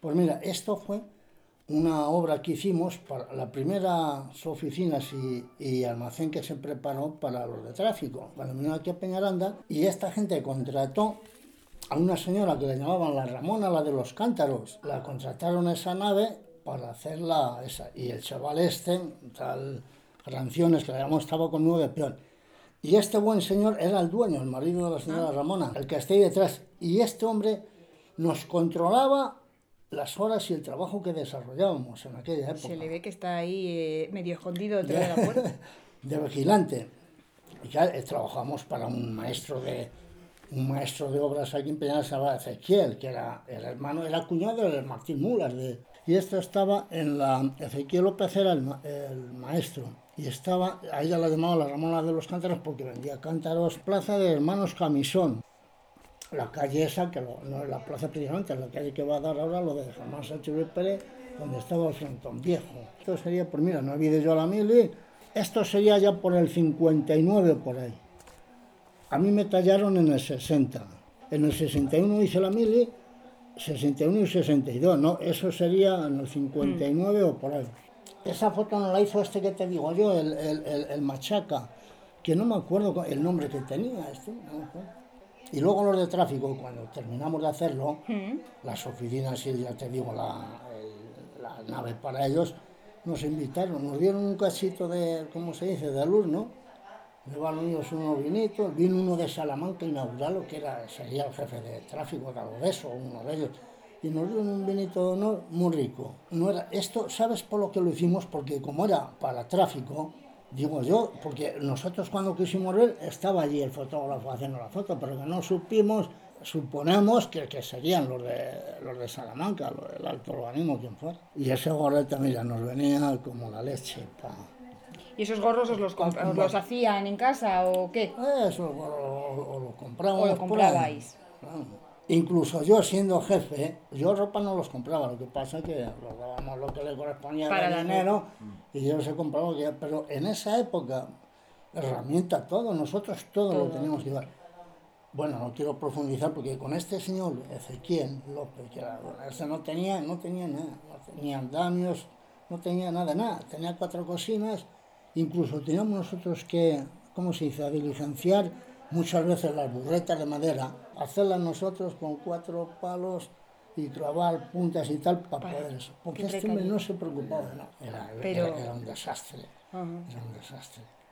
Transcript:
Pues mira, esto fue una obra que hicimos para las primeras oficinas y almacén que se preparó para los de tráfico. Cuando vino aquí a Peñaranda, y esta gente contrató a una señora que le llamaban la Ramona, la de los cántaros. La contrataron a esa nave para hacerla esa. Y el chaval tal Ranciones, que le llamamos, estaba con 9 peón. Y este buen señor era el dueño, el marido de la señora Ramona, el que está ahí detrás. Y este hombre nos controlaba las horas y el trabajo que desarrollábamos en aquella época. Se le ve que está ahí medio escondido detrás de la puerta. De vigilante. Y ya trabajamos para un maestro de obras aquí en Peñaranda, se llamaba Ezequiel, que era el hermano, era cuñado de Martín Mulas. Y esto estaba en la... Ezequiel López era el maestro. Y estaba, a ella la llamaba la Ramona de los Cántaros porque vendía cántaros. Plaza de Hermanos Camisón. La calle esa, que no es la plaza precisamente, es la calle que va a dar ahora lo de Germán Sánchez Ruiz Pérez, donde estaba el frontón viejo. Esto sería, pues mira, no he vivido yo a la mili, esto sería ya por el 59 por ahí. A mí me tallaron en el 60. En el 61 hice la mili, 61 y 62, ¿no? Eso sería en el 59 o por ahí. Esa foto no la hizo este que te digo yo, el Machaca, que no me acuerdo el nombre que tenía, no me acuerdo. Y luego los de tráfico, cuando terminamos de hacerlo, las oficinas y ya te digo, la nave para ellos, nos invitaron, nos dieron un cachito de, ¿cómo se dice?, de luz, ¿no? Llevaron ellos unos vinitos, vino uno de Salamanca a inaugurarlo, que sería el jefe de tráfico, de algo de eso, uno de ellos, y nos dieron un vinito de honor muy rico. No era esto, ¿sabes por lo que lo hicimos? Porque como era para tráfico, digo yo, porque nosotros cuando quisimos ver, estaba allí el fotógrafo haciendo la foto, pero que no supimos, suponemos que serían los de Salamanca, los del alto organismo, quien fuera. Y ese gorrete, mira, nos venía como la leche. ¿Y esos gorros os los hacían en casa o qué? Eso, o lo compramos. ¿O lo comprabais? Incluso yo siendo jefe, yo ropa no los compraba, lo que pasa es que los dábamos lo que le correspondía de dinero y yo se compraba, pero en esa época, herramienta, todo, nosotros todo lo teníamos que llevar. Bueno, no quiero profundizar porque con este señor Ezequiel López, que era, ese no tenía nada, no tenía andamios, no tenía nada, tenía 4 cocinas, incluso teníamos nosotros que, ¿cómo se dice?, a diligenciar muchas veces las burretas de madera, hacerlas nosotros con 4 palos y clavar puntas y tal para poder eso. Porque este hombre no se preocupaba de nada, era un desastre, era un desastre.